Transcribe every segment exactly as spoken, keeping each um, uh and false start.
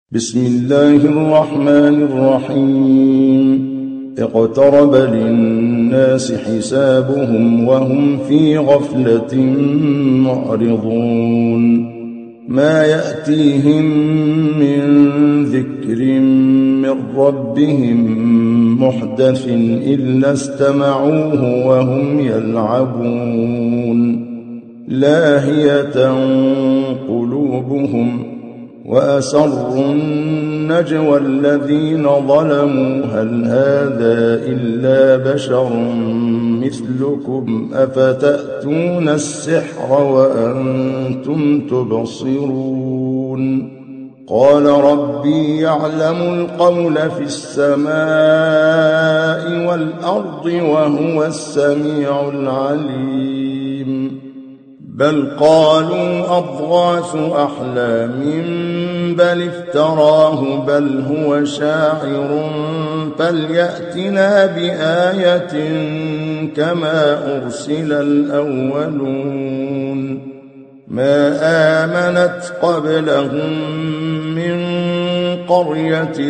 بسم الله الرحمن الرحيم اقترب للناس حسابهم وهم في غفلة معرضون ما يأتيهم من ذكر من ربهم محدث إلا استمعوه وهم يلعبون لاهية قلوبهم وأسروا النجوى الذين ظلموا هل هذا إلا بشر مثلكم أفتأتون السحر وأنتم تبصرون قال ربي يعلم القول في السماء والأرض وهو السميع العليم بل قالوا أضغاث أحلام بل افتراه بل هو شاعر فليأتنا بآية كما أرسل الأولون ما آمنت قبلهم من قرية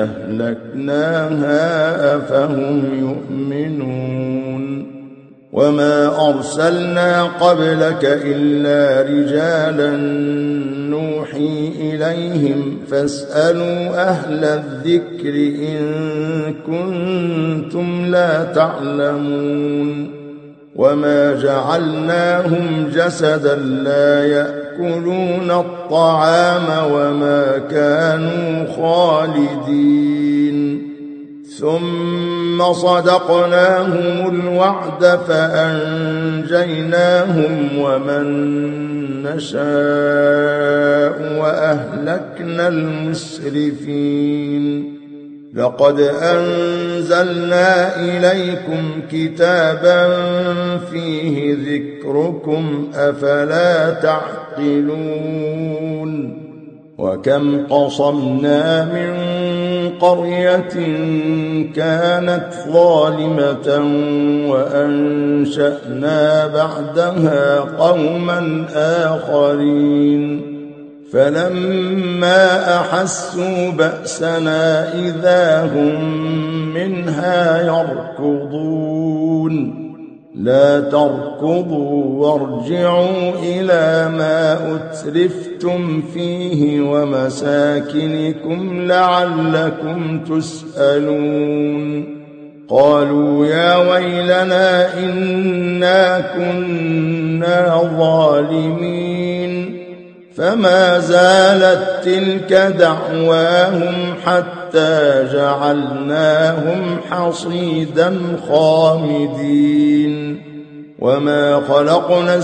أهلكناها أفهم يؤمنون وما أرسلنا قبلك إلا رجالا نوحي إليهم فاسألوا أهل الذكر إن كنتم لا تعلمون وما جعلناهم جسدا لا يأكلون الطعام وما كانوا خالدين ثم صدقناهم الوعد فأنجيناهم ومن نشاء وأهلكنا المسرفين لقد أنزلنا إليكم كتابا فيه ذكركم أفلا تعقلون وكم قصمنا من قرية كانت ظالمة وأنشأنا بعدها قوما آخرين فلما أحسوا بأسنا إذا هم منها يركضون لا تركضوا وارجعوا إلى ما أترفتم فيه ومساكنكم لعلكم تسألون قالوا يا ويلنا إنا كنا ظالمين فما زالت تلك دعواهم حتى جعلناهم حصيدا خامدين وما خلقنا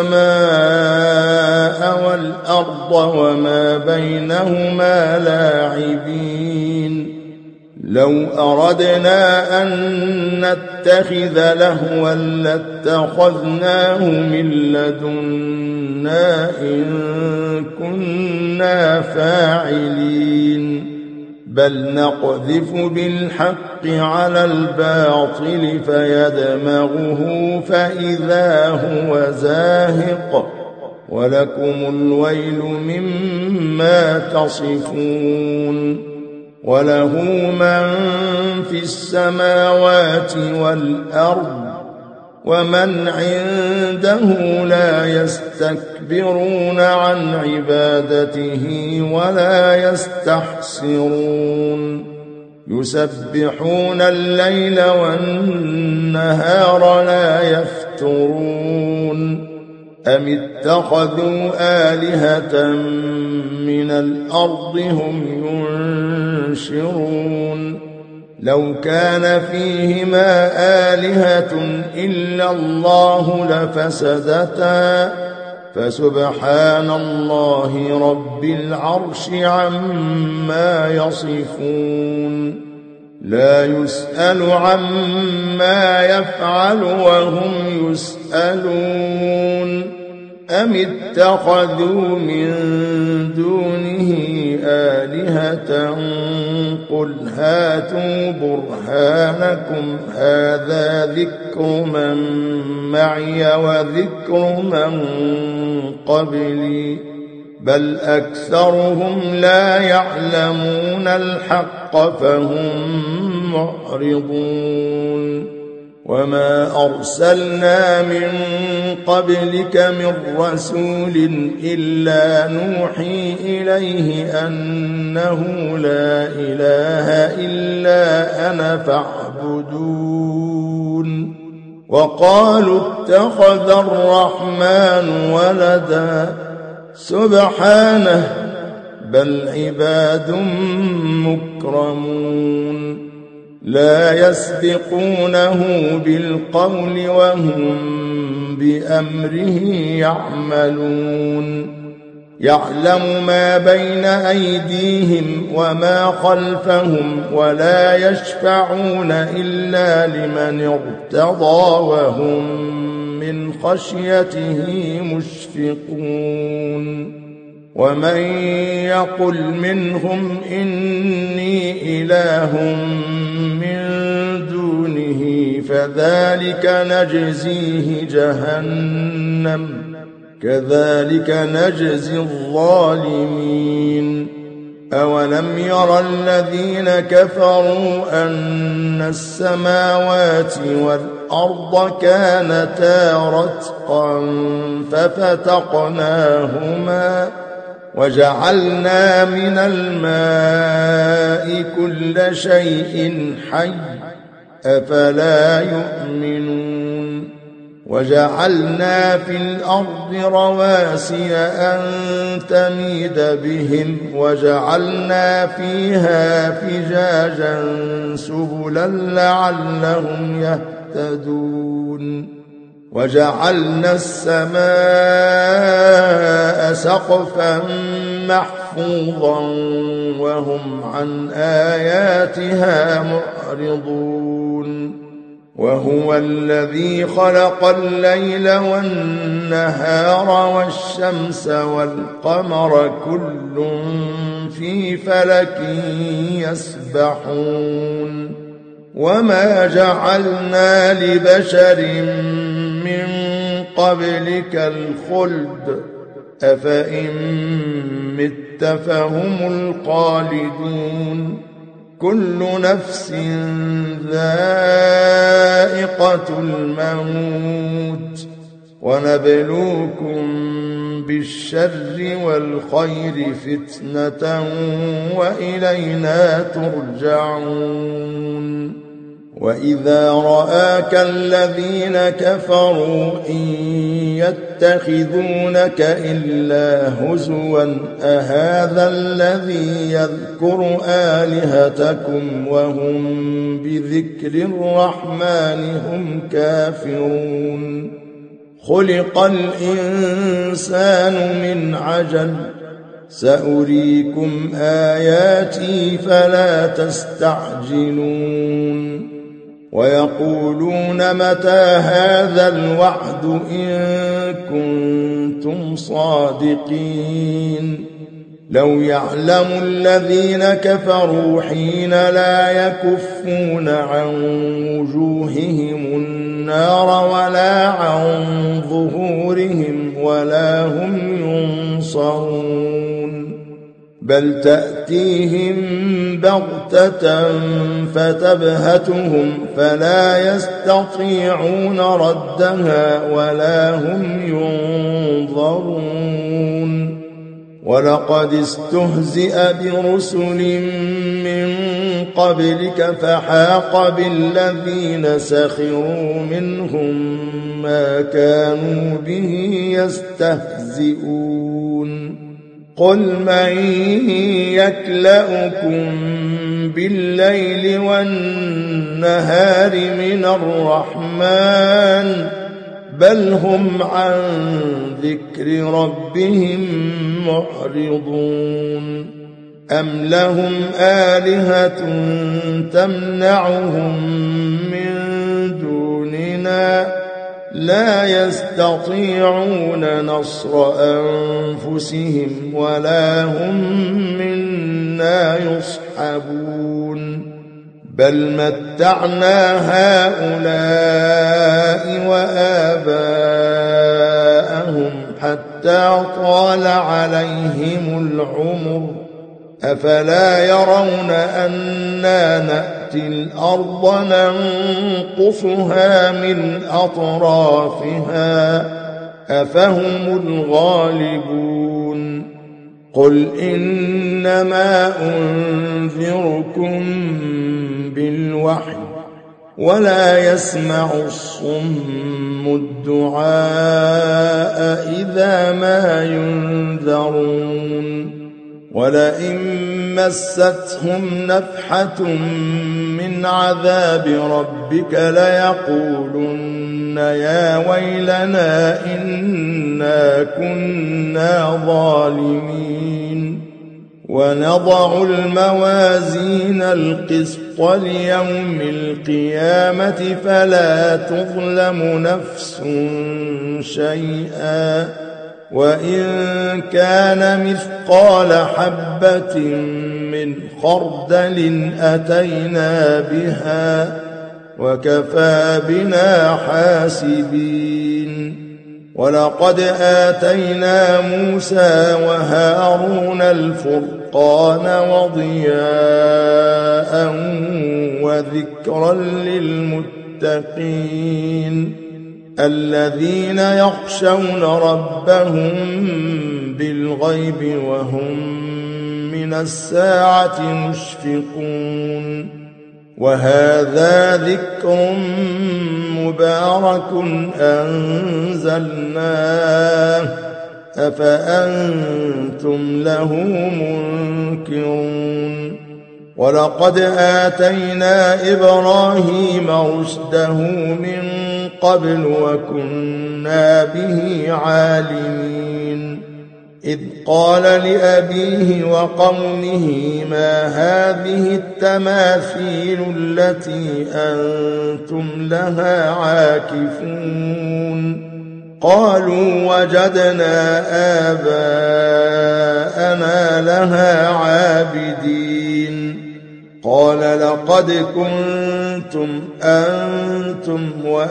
السماء والأرض وما بينهما لاعبين لو أردنا أن نتخذ لهوا لاتخذناه من لدنا إن كنا فاعلين بل نقذف بالحق على الباطل فيدمغه فإذا هو زاهق ولكم الويل مما تصفون وله من في السماوات والأرض ومن عنده لا يستكبرون عن عبادته ولا يستحسرون يسبحون الليل والنهار لا يفترون أم اتخذوا آلهة من الأرض هم ينشرون لو كان فيهما آلهة إلا الله لفسدتا فسبحان الله رب العرش عما يصفون لا يسأل عما يفعل وهم يسألون أم اتخذوا من دونه آلهة قل هاتوا برهانكم هذا ذكر من معي وذكر من قبلي بل أكثرهم لا يعلمون الحق فهم معرضون وما أرسلنا من قبلك من رسول إلا نوحي إليه أنه لا إله إلا أنا فاعبدون وقالوا اتخذ الرحمن ولدا سبحانه بل عباد مكرمون لا يسبقونه بالقول وهم بأمره يعملون يعلم ما بين أيديهم وما خلفهم ولا يشفعون إلا لمن ارتضى وهم من خشيته مشفقون ومن يقل منهم إني إله من دونه فذلك نجزيه جهنم كذلك نجزي الظالمين أولم ير الذين كفروا أن السماوات والأرض كانتا رتقا ففتقناهما وجعلنا من الماء كل شيء حي أفلا يؤمنون وجعلنا في الأرض رواسي أن تميد بهم وجعلنا فيها فجاجا سبلا لعلهم يهتدون وجعلنا السماء سقفا محفوظا وهم عن آياتها معرضون وهو الذي خلق الليل والنهار والشمس والقمر كل في فلك يسبحون وما جعلنا لبشر من قبلك الخلد أفإن مت فهم الخالدون كل نفس ذائقة الموت ونبلوكم بالشر والخير فتنة وإلينا ترجعون وإذا رآك الذين كفروا إن يتخذونك إلا هزوا أهذا الذي يذكر آلهتكم وهم بذكر الرحمن هم كافرون خلق الإنسان من عجل سأريكم آياتي فلا تستعجلون ويقولون متى هذا الوعد إن كنتم صادقين لو يعلم الذين كفروا حين لا يكفون عن وجوههم النار ولا عن ظهورهم ولا هم ينصرون بل تأتيهم بغتة فتبهتهم فلا يستطيعون ردها ولا هم ينظرون ولقد استهزئ برسل من قبلك فحاق بالذين سخروا منهم ما كانوا به يستهزئون قل من يكلؤكم بالليل والنهار من الرحمن بل هم عن ذكر ربهم معرضون أم لهم آلهة تمنعهم من دوننا لا يستطيعون نصر أنفسهم ولا هم منا يصحبون بل متعنا هؤلاء وآباءهم حتى حتى طال عليهم العمر أفلا يرون أنا نأتي الأرض ننقصها من أطرافها أفهم الغالبون قل إنما أنذركم بالوحي ولا يسمع الصم الدعاء إذا ما ينذرون ولئن مستهم نفحة من عذاب ربك ليقولن يا ويلنا إنا كنا ظالمين ونضع الموازين القسط ليوم القيامة فلا تظلم نفس شيئا وإن كان مثقال حبة من خردل أتينا بها وكفى بنا حاسبين ولقد آتينا موسى وهارون الفرقان وضياء وذكرا للمتقين الذين يخشون ربهم بالغيب وهم من الساعة مشفقون وهذا ذكر مبارك أنزلناه أفأنتم له منكرون ولقد آتينا إبراهيم رشده من قبل وكنا به عالمين إذ قال لأبيه وقومه ما هذه التماثيل التي أنتم لها عاكفون قالوا وجدنا آباءنا لها عابدين قال لقد كنتم أنتم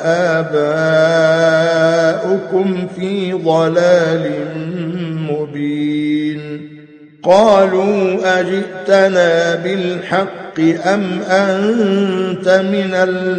وآباؤكم في ضلال مبين قالوا أجئتنا بالحق أم أنت من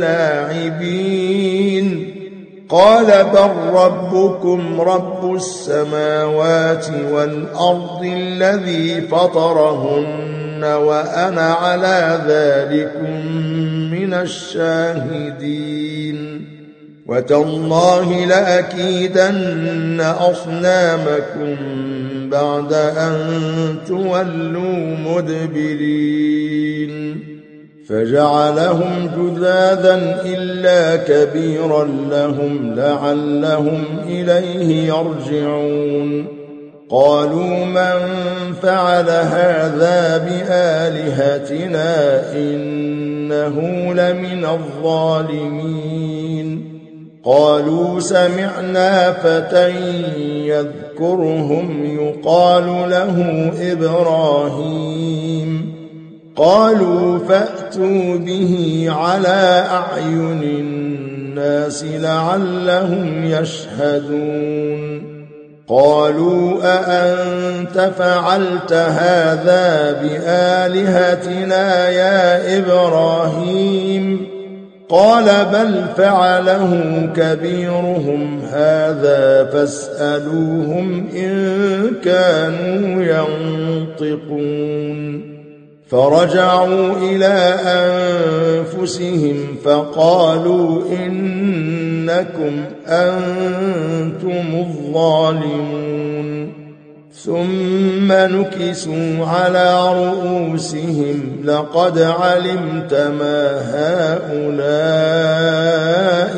اللاعبين قال بل ربكم رب السماوات والأرض الذي فطرهن وأنا على ذلكم من الشاهدين وتالله لأكيدن أصنامكم بعد أن تولوا مدبرين فجعلهم جذاذا إلا كبيرا لهم لعلهم إليه يرجعون قالوا من فعل هذا بآلهتنا إنه لمن الظالمين قالوا سمعنا فتى يذكرهم يقال له إبراهيم قالوا فأتوا به على أعين الناس لعلهم يشهدون قالوا أأنت فعلت هذا بآلهتنا يا إبراهيم قال بل فعله كبيرهم هذا فاسألوهم إن كانوا ينطقون فرجعوا إلى أنفسهم فقالوا إنكم أنتم الظالمون ثم نكسوا على رؤوسهم لقد علمت ما هؤلاء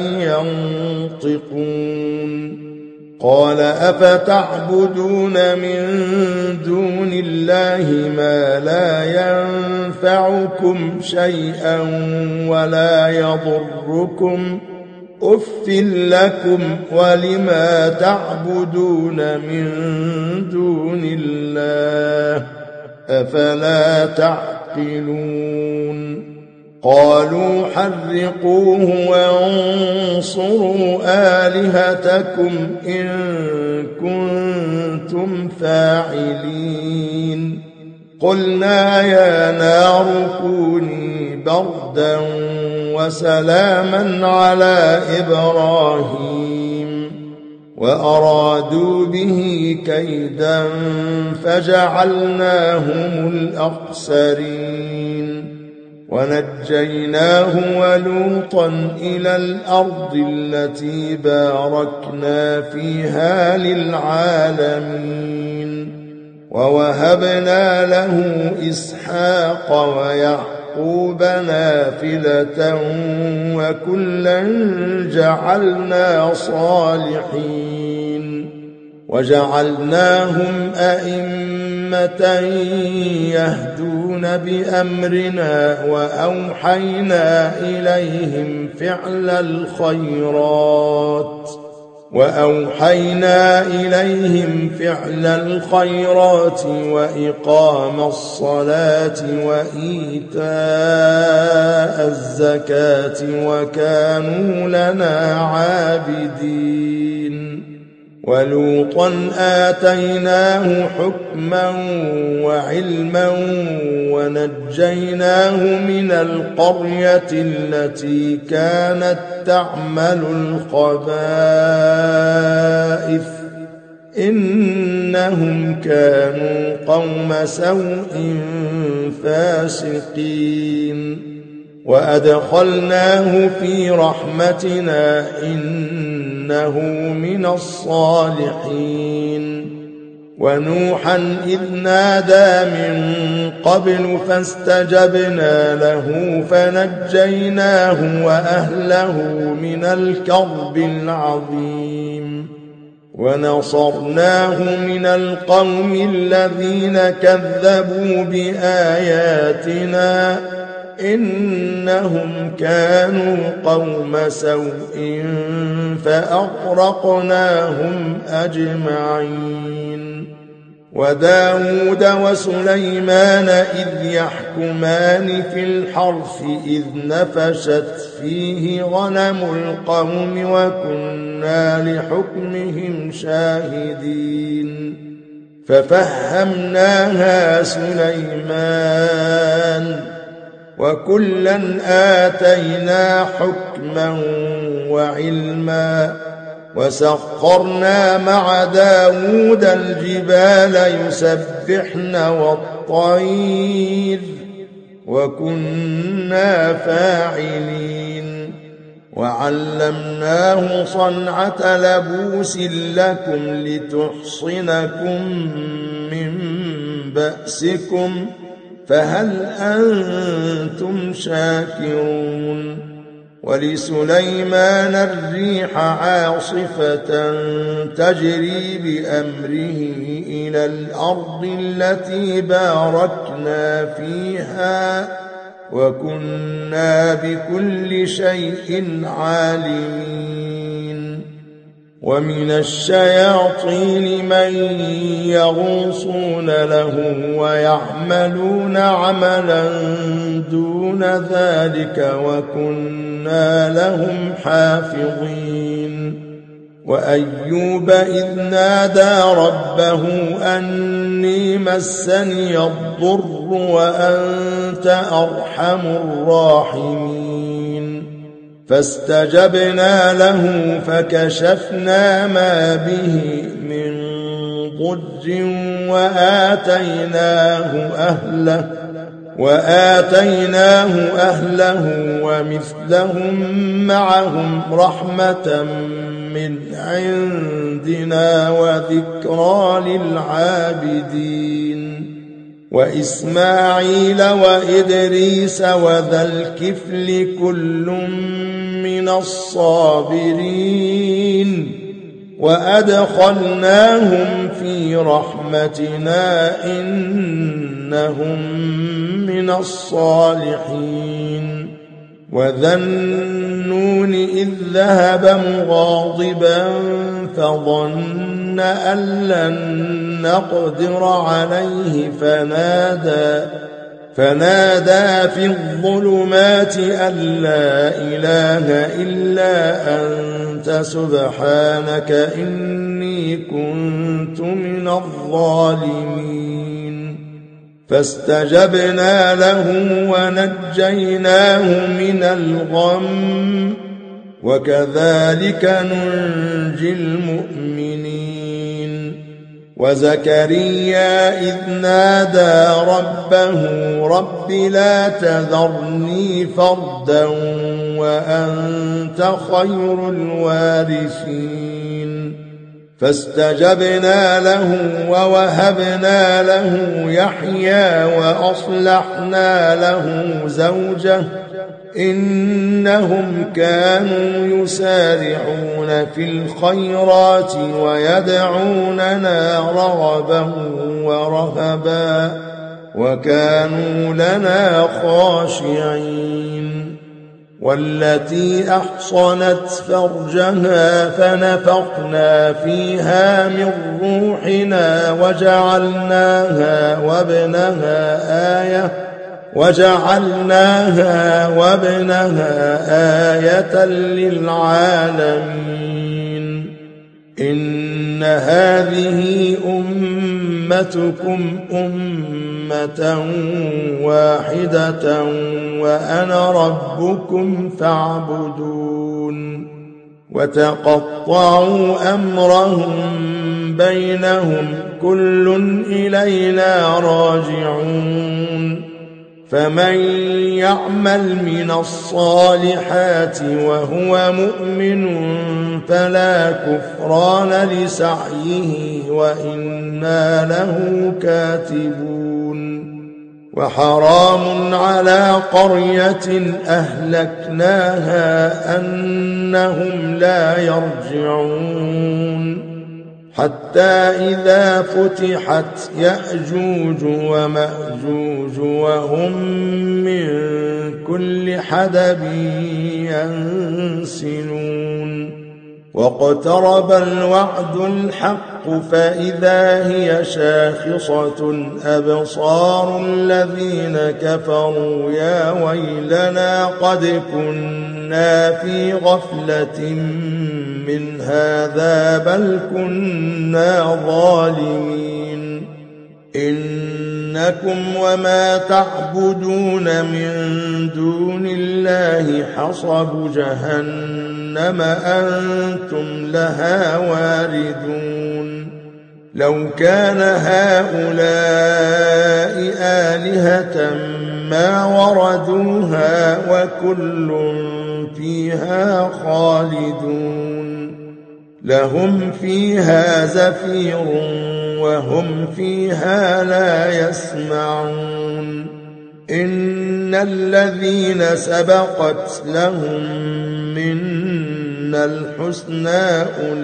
ينطقون قال أفتعبدون من دون الله ما لا ينفعكم شيئا ولا يضركم أف لكم ولما تعبدون من دون الله أفلا تعقلون قالوا حرقوه وانصروا آلهتكم إن كنتم فاعلين قلنا يا نار كوني بردا وسلاما على إبراهيم وأرادوا به كيدا فجعلناهم الأخسرين ونجيناه ولوطا إلى الأرض التي باركنا فيها للعالمين ووهبنا له إسحاق ويعقوب نافلة وكلا جعلنا صالحين وجعلناهم أئمة يهدون بأمرنا وأوحينا إليهم فعل الخيرات وأوحينا إليهم فعل الخيرات وإقام الصلاة وإيتاء الزكاة وكانوا لنا عابدين ولوطا آتيناه حكما وعلما ونجيناه من القرية التي كانت تعمل الخبائث إنهم كانوا قوم سوء فاسقين وأدخلناه في رحمتنا إنه من الصالحين ونوحا إذ نادى من قبل فاستجبنا له فنجيناه وأهله من الكرب العظيم ونصرناه من القوم الذين كذبوا بآياتنا إنهم كانوا قوم سوء فأغرقناهم أجمعين وداود وسليمان إذ يحكمان في الحرث إذ نفشت فيه غنم القوم وكنا لحكمهم شاهدين ففهمناها سليمان وكلا آتينا حكما وعلما وسخرنا مع داود الجبال يسبحن والطير وكنا فاعلين وعلمناه صنعة لبوس لكم لتحصنكم من بأسكم فهل أنتم شاكرون ولسليمان الريح عاصفة تجري بأمره إلى الأرض التي باركنا فيها وكنا بكل شيء عالمين ومن الشياطين من يغوصون له ويعملون عملا دون ذلك وكنا لهم حافظين وأيوب إذ نادى ربه أني مسني الضر وأنت أرحم الراحمين فاستجبنا له فكشفنا ما به من ضر وآتيناه أهله وآتيناه أهله ومثلهم معهم رحمة من عندنا وذكرى للعابدين وإسماعيل وإدريس وذا الكفل كل من الصابرين وأدخلناهم في رحمتنا إنهم من الصالحين وذا النون إذ ذهب مغاضبا فظن أن لن نقدر عليه فنادى فنادى في الظلمات أن لا إله إلا أنت سبحانك إني كنت من الظالمين فاستجبنا له ونجيناه من الغم وكذلك ننجي المؤمنين وزكريا إذ نادى ربه رب لا تذرني فردا وأنت خير الوارثين فاستجبنا له ووهبنا له يحيى وأصلحنا له زوجه إنهم كانوا يسارعون في الخيرات ويدعوننا رغبا ورهبا وكانوا لنا خاشعين والتي أحصنت فرجها فنفخنا فيها من روحنا وجعلناها وابنها آية وجعلناها وابنها آية للعالمين إن هذه أمتكم أمة واحدة وأنا ربكم فاعبدون وتقطعوا أمرهم بينهم كل إلينا راجعون فمن يعمل من الصالحات وهو مؤمن فلا كفران لسعيه وإنا له كاتبون وحرام على قرية أهلكناها أنهم لا يرجعون حتى إذا فتحت يأجوج ومأجوج وهم من كل حدب ينسلون واقترب الوعد الحق فإذا هي شاخصة أبصار الذين كفروا يا ويلنا قد كنا في غفلة من هذا بل كنا ظالمين إنكم وما تعبدون من دون الله حصب جهنم أنتم لها واردون لو كان هؤلاء آلهة ما وردوها وكل فيها خالدون لهم فيها زفير وهم فيها لا يسمعون إن الذين سبقت لهم منا الحسنى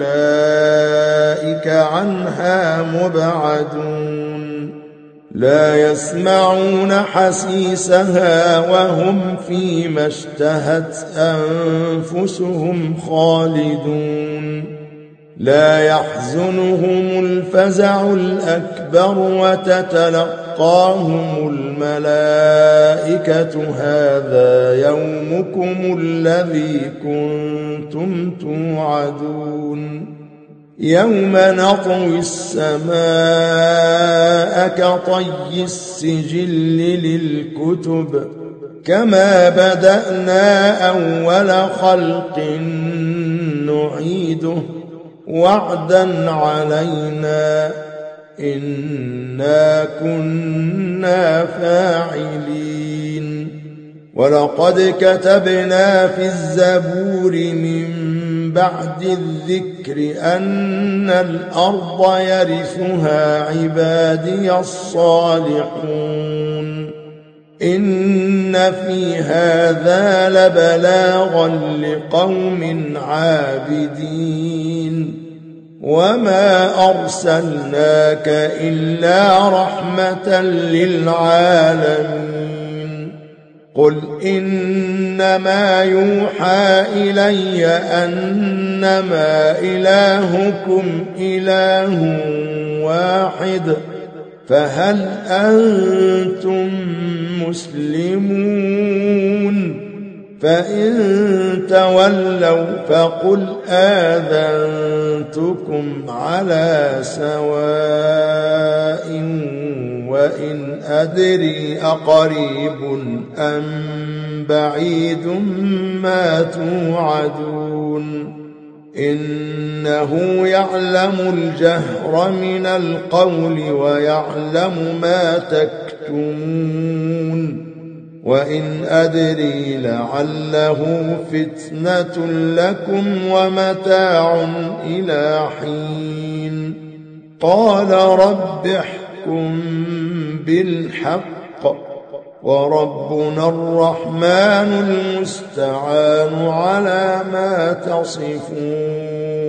أولئك عنها مبعدون لا يسمعون حسيسها وهم فيما اشتهت أنفسهم خالدون لا يحزنهم الفزع الأكبر وتتلقاهم الملائكة هذا يومكم الذي كنتم توعدون يوم نطوي السماء كطي السجل للكتب كما بدأنا أول خلق نعيده وعدا علينا إنا كنا فاعلين ولقد كتبنا في الزبور من بعد الذكر أن الأرض يرثها عبادي الصالحون إن في هذا لبلاغا لقوم عابدين وما أرسلناك إلا رحمة للعالمين قل إنما يوحى إلي أنما إلهكم إله واحد فهل أنتم مسلمون؟ فإن تولوا فقل آذنتكم على سواء وإن أدري أقريب أم بعيد ما توعدون إنه يعلم الجهر من القول ويعلم ما تكتمون وإن أدري لعله فتنة لكم ومتاع إلى حين قال رب احكم بالحق وربنا الرحمن المستعان على ما تصفون.